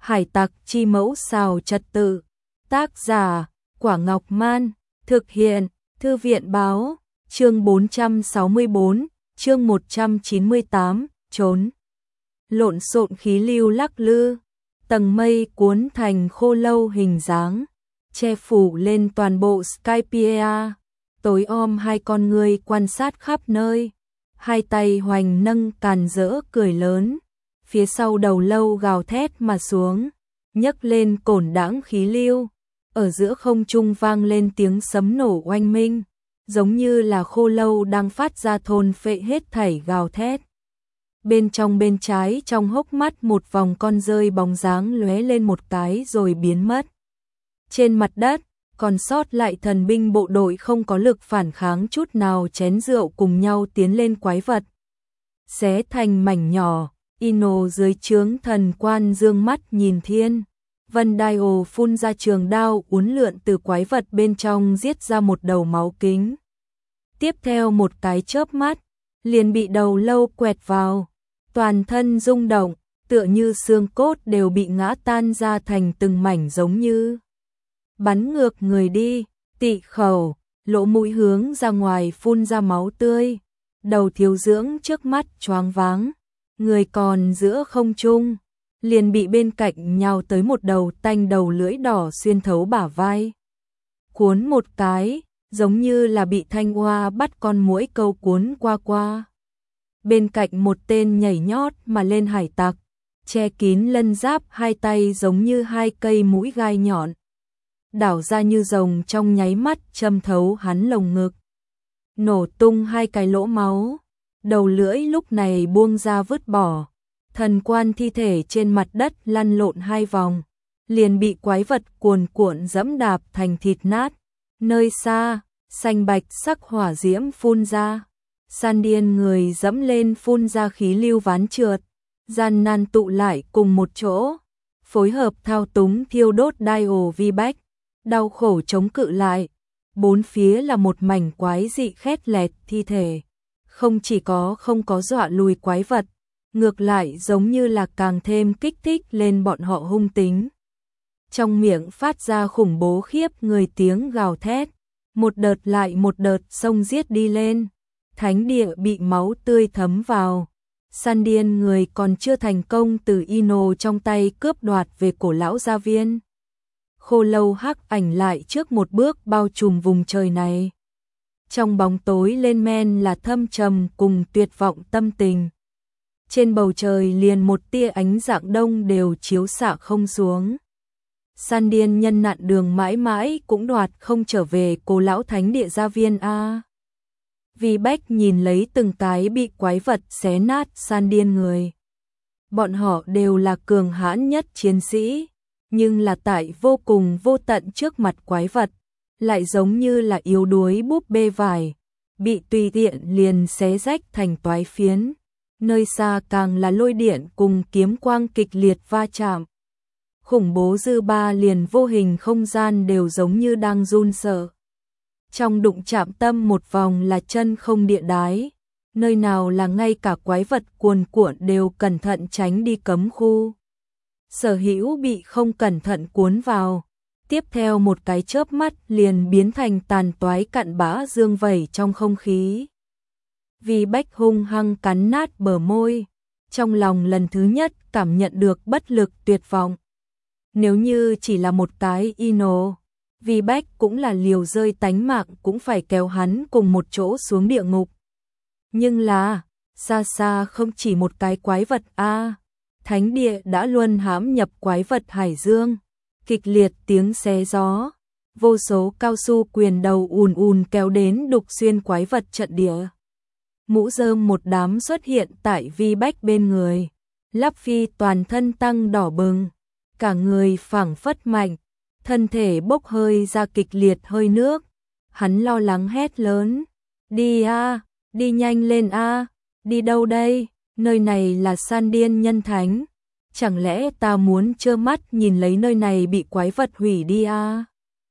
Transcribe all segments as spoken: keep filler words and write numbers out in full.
Hải tặc chi mẫu xào trật tự. Tác giả, Quả Ngọc Man. Thực hiện, Thư viện báo. Chương bốn trăm sáu mươi tư, chương một trăm chín mươi tám, trốn. Lộn xộn khí lưu lắc lư. Tầng mây cuốn thành khô lâu hình dáng, che phủ lên toàn bộ Skypiea. Tối om hai con người quan sát khắp nơi. Hai tay hoành nâng càn rỡ cười lớn. Phía sau đầu lâu gào thét mà xuống, nhấc lên cổn đãng khí lưu. Ở giữa không trung vang lên tiếng sấm nổ oanh minh, giống như là khô lâu đang phát ra thôn phệ hết thảy gào thét. Bên trong bên trái trong hốc mắt một vòng con rơi bóng dáng lóe lên một cái rồi biến mất. Trên mặt đất, còn sót lại thần binh bộ đội không có lực phản kháng chút nào chén rượu cùng nhau tiến lên quái vật. Xé thành mảnh nhỏ, Ino dưới trướng thần quan dương mắt nhìn thiên. Vân Đai Ồ phun ra trường đao uốn lượn từ quái vật bên trong giết ra một đầu máu kính. Tiếp theo một cái chớp mắt, liền bị đầu lâu quẹt vào. Toàn thân rung động, tựa như xương cốt đều bị ngã tan ra thành từng mảnh giống như bắn ngược người đi, tị khẩu, lỗ mũi hướng ra ngoài phun ra máu tươi. Đầu thiếu dưỡng trước mắt choáng váng, người còn giữa không trung, liền bị bên cạnh nhào tới một đầu tanh đầu lưỡi đỏ xuyên thấu bả vai. Cuốn một cái, giống như là bị thanh oa bắt con muỗi câu cuốn qua qua. Bên cạnh một tên nhảy nhót mà lên hải tặc, che kín lân giáp, hai tay giống như hai cây mũi gai nhọn, đảo ra như rồng trong nháy mắt châm thấu hắn lồng ngực. Nổ tung hai cái lỗ máu, đầu lưỡi lúc này buông ra vứt bỏ. Thần quan thi thể trên mặt đất lăn lộn hai vòng, liền bị quái vật cuồn cuộn dẫm đạp thành thịt nát. Nơi xa, xanh bạch sắc hỏa diễm phun ra, san điên người dẫm lên phun ra khí lưu ván trượt, gian nan tụ lại cùng một chỗ, phối hợp thao túng thiêu đốt Đai Ồ vi bách, đau khổ chống cự lại. Bốn phía là một mảnh quái dị khét lẹt thi thể, không chỉ có không có dọa lùi quái vật, ngược lại giống như là càng thêm kích thích lên bọn họ hung tính. Trong miệng phát ra khủng bố khiếp người tiếng gào thét, một đợt lại một đợt xông giết đi lên. Thánh địa bị máu tươi thấm vào. San điên người còn chưa thành công từ Ino trong tay cướp đoạt về cổ lão gia viên. Khô lâu hắc ảnh lại trước một bước bao trùm vùng trời này. Trong bóng tối lên men là thâm trầm cùng tuyệt vọng tâm tình. Trên bầu trời liền một tia ánh dạng đông đều chiếu xạ không xuống. San điên nhân nạn đường mãi mãi cũng đoạt không trở về cổ lão thánh địa gia viên a. Vi bách nhìn lấy từng cái bị quái vật xé nát san điên người. Bọn họ đều là cường hãn nhất chiến sĩ, nhưng là tại vô cùng vô tận trước mặt quái vật, lại giống như là yếu đuối búp bê vải, bị tùy tiện liền xé rách thành toái phiến. Nơi xa càng là lôi điện cùng kiếm quang kịch liệt va chạm. Khủng bố dư ba liền vô hình không gian đều giống như đang run sợ. Trong đụng chạm tâm một vòng là chân không địa đái, nơi nào là ngay cả quái vật cuồn cuộn đều cẩn thận tránh đi cấm khu. Sở hữu bị không cẩn thận cuốn vào, tiếp theo một cái chớp mắt liền biến thành tàn toái cặn bã dương vẩy trong không khí. Vi bách hung hăng cắn nát bờ môi, trong lòng lần thứ nhất cảm nhận được bất lực tuyệt vọng. Nếu như chỉ là một cái Ino, Vi bách cũng là liều rơi tánh mạng cũng phải kéo hắn cùng một chỗ xuống địa ngục. Nhưng là, xa xa không chỉ một cái quái vật a. Thánh địa đã luân hãm nhập quái vật hải dương, kịch liệt tiếng xé gió, vô số cao su quyền đầu ùn ùn kéo đến đục xuyên quái vật trận địa. Mũ rơm một đám xuất hiện tại Vi bách bên người, Lắp Phi toàn thân tăng đỏ bừng, cả người phảng phất mạnh, thân thể bốc hơi ra kịch liệt hơi nước. Hắn lo lắng hét lớn, đi a, đi nhanh lên a, đi đâu đây, nơi này là san điên nhân thánh, chẳng lẽ ta muốn trơ mắt nhìn lấy nơi này bị quái vật hủy đi a?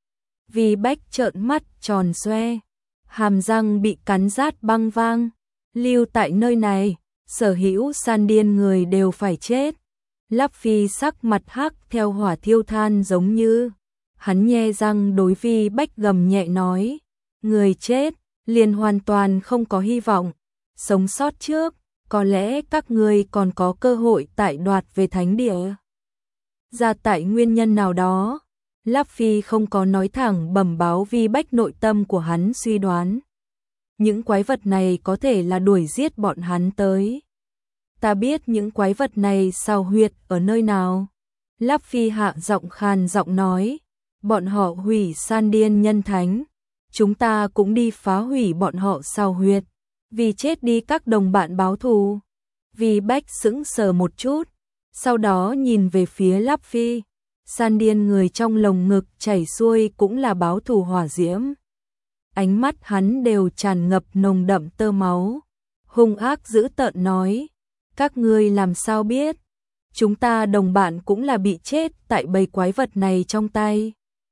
Vi bách trợn mắt tròn xoe, hàm răng bị cắn rát băng vang. Lưu tại nơi này, sở hữu san điên người đều phải chết. Lắp Phi sắc mặt hắc theo hỏa thiêu than giống như. Hắn nhe răng đối Vi Bách gầm nhẹ nói. Người chết, liền hoàn toàn không có hy vọng. Sống sót trước, có lẽ các ngươi còn có cơ hội tại đoạt về thánh địa. Ra tại nguyên nhân nào đó, Lắp Phi không có nói thẳng bẩm báo Vi Bách nội tâm của hắn suy đoán. Những quái vật này có thể là đuổi giết bọn hắn tới. Ta biết những quái vật này sao huyệt ở nơi nào. Lắp Phi hạ giọng khàn giọng nói. Bọn họ hủy San Điên nhân thánh. Chúng ta cũng đi phá hủy bọn họ sao huyệt. Vì chết đi các đồng bạn báo thù. Vi Bách sững sờ một chút. Sau đó nhìn về phía Lắp Phi. San Điên người trong lồng ngực chảy xuôi cũng là báo thù hỏa diễm. Ánh mắt hắn đều tràn ngập nồng đậm tơ máu. Hung ác dữ tợn nói. Các ngươi làm sao biết? Chúng ta đồng bạn cũng là bị chết tại bầy quái vật này trong tay.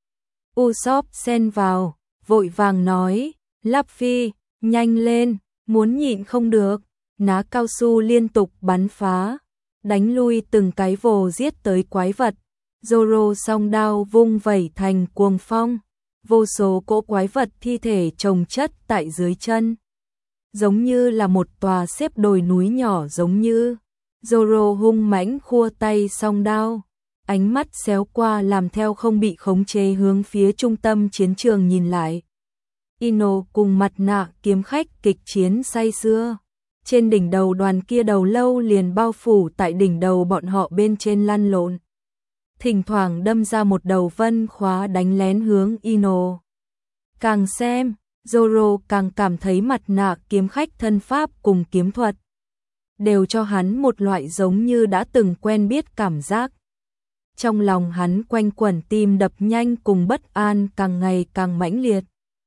Usopp xen vào, vội vàng nói. Lắp Phi, nhanh lên, muốn nhịn không được. Ná cao su liên tục bắn phá. Đánh lui từng cái vồ giết tới quái vật. Zoro song đao vung vẩy thành cuồng phong. Vô số cỗ quái vật thi thể chồng chất tại dưới chân. Giống như là một tòa xếp đồi núi nhỏ giống như. Zoro hung mãnh khua tay song đao. Ánh mắt xéo qua làm theo không bị khống chế hướng phía trung tâm chiến trường nhìn lại. Ino cùng mặt nạ kiếm khách kịch chiến say sưa. Trên đỉnh đầu đoàn kia đầu lâu liền bao phủ tại đỉnh đầu bọn họ bên trên lăn lộn. Thỉnh thoảng đâm ra một đầu vân khóa đánh lén hướng Ino. Càng xem, Zoro càng cảm thấy mặt nạ kiếm khách thân pháp cùng kiếm thuật. Đều cho hắn một loại giống như đã từng quen biết cảm giác. Trong lòng hắn quanh quẩn tim đập nhanh cùng bất an càng ngày càng mãnh liệt.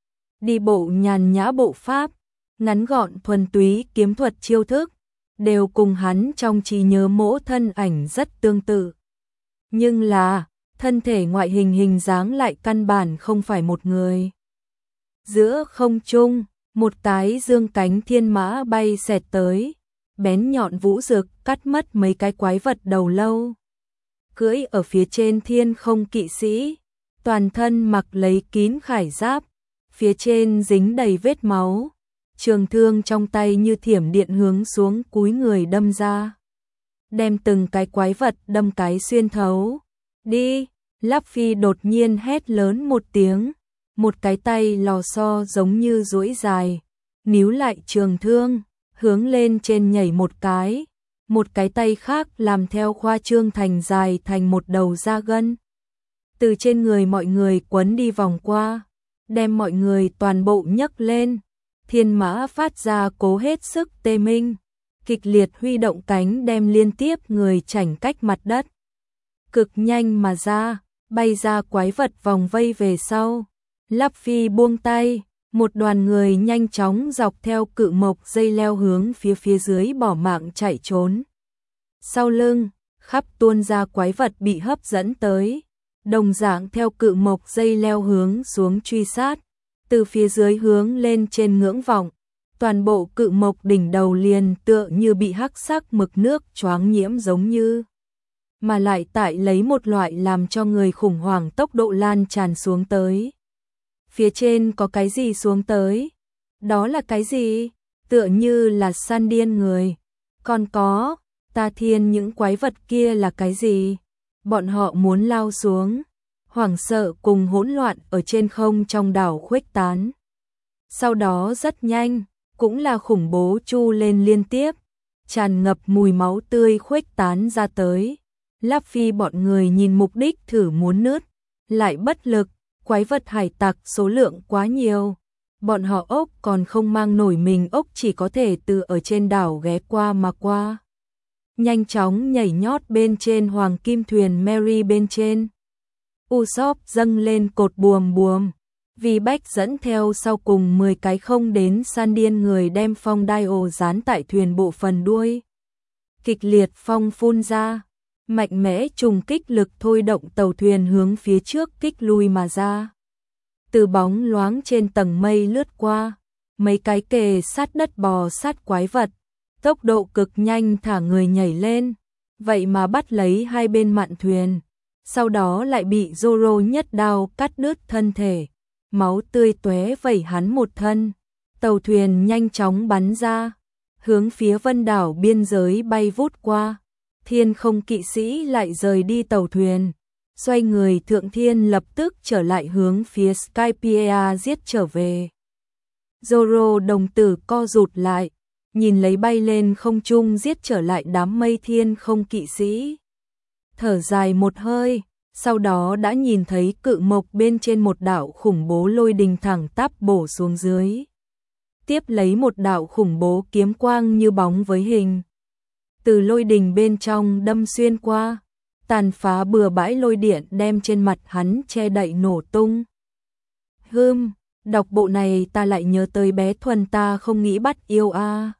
Đi bộ nhàn nhã bộ pháp, ngắn gọn thuần túy kiếm thuật chiêu thức, đều cùng hắn trong trí nhớ mỗ thân ảnh rất tương tự. Nhưng là, thân thể ngoại hình hình dáng lại căn bản không phải một người. Giữa không trung, một cái dương cánh thiên mã bay xẹt tới, bén nhọn vũ rực cắt mất mấy cái quái vật đầu lâu. Cưỡi ở phía trên thiên không kỵ sĩ, toàn thân mặc lấy kín khải giáp, phía trên dính đầy vết máu, trường thương trong tay như thiểm điện hướng xuống cúi người đâm ra. Đem từng cái quái vật đâm cái xuyên thấu. Đi, Lắp Phi đột nhiên hét lớn một tiếng, một cái tay lò xo giống như duỗi dài, níu lại trường thương, hướng lên trên nhảy một cái, một cái tay khác làm theo khoa trương thành dài thành một đầu da gân. Từ trên người mọi người quấn đi vòng qua, đem mọi người toàn bộ nhấc lên, thiên mã phát ra cố hết sức tê minh, kịch liệt huy động cánh đem liên tiếp người chảnh cách mặt đất. Cực nhanh mà ra, bay ra quái vật vòng vây về sau. Lắp Phi buông tay, một đoàn người nhanh chóng dọc theo cự mộc dây leo hướng phía phía dưới bỏ mạng chạy trốn. Sau lưng, khắp tuôn ra quái vật bị hấp dẫn tới, đồng dạng theo cự mộc dây leo hướng xuống truy sát, từ phía dưới hướng lên trên ngưỡng vọng. Toàn bộ cự mộc đỉnh đầu liền tựa như bị hắc sắc mực nước choáng nhiễm giống như, mà lại tại lấy một loại làm cho người khủng hoảng tốc độ lan tràn xuống tới. Phía trên có cái gì xuống tới? Đó là cái gì? Tựa như là San Điên người. Còn có, Ta Thiên những quái vật kia là cái gì? Bọn họ muốn lao xuống. Hoảng sợ cùng hỗn loạn ở trên không trong đảo khuếch tán. Sau đó rất nhanh, cũng là khủng bố chu lên liên tiếp, tràn ngập mùi máu tươi khuếch tán ra tới. Lắp Phi bọn người nhìn mục đích thử muốn nứt, lại bất lực, quái vật hải tặc số lượng quá nhiều. Bọn họ ốc còn không mang nổi mình ốc chỉ có thể từ ở trên đảo ghé qua mà qua. Nhanh chóng nhảy nhót bên trên hoàng kim thuyền Mary bên trên. Usopp dâng lên cột buồm buồm. Vi Bách dẫn theo sau cùng mười cái không đến San Điên người đem phong đai ồ dán tại thuyền bộ phần đuôi. Kịch liệt phong phun ra, mạnh mẽ trùng kích lực thôi động tàu thuyền hướng phía trước kích lui mà ra. Từ bóng loáng trên tầng mây lướt qua, mấy cái kề sát đất bò sát quái vật, tốc độ cực nhanh thả người nhảy lên, vậy mà bắt lấy hai bên mạn thuyền, sau đó lại bị Zoro nhất đao cắt đứt thân thể, máu tươi tóe vẩy hắn một thân. Tàu thuyền nhanh chóng bắn ra, hướng phía vân đảo biên giới bay vút qua. Thiên không kỵ sĩ lại rời đi tàu thuyền, xoay người thượng thiên lập tức trở lại hướng phía Skypiea giết trở về. Zoro đồng tử co rụt lại, nhìn lấy bay lên không trung giết trở lại đám mây thiên không kỵ sĩ. Thở dài một hơi, sau đó đã nhìn thấy cự mộc bên trên một đạo khủng bố lôi đình thẳng tắp bổ xuống dưới. Tiếp lấy một đạo khủng bố kiếm quang như bóng với hình. Từ lôi đình bên trong đâm xuyên qua, tàn phá bừa bãi lôi điện đem trên mặt hắn che đậy nổ tung. Hừm, đọc bộ này ta lại nhớ tới bé Thuần ta không nghĩ bắt yêu a.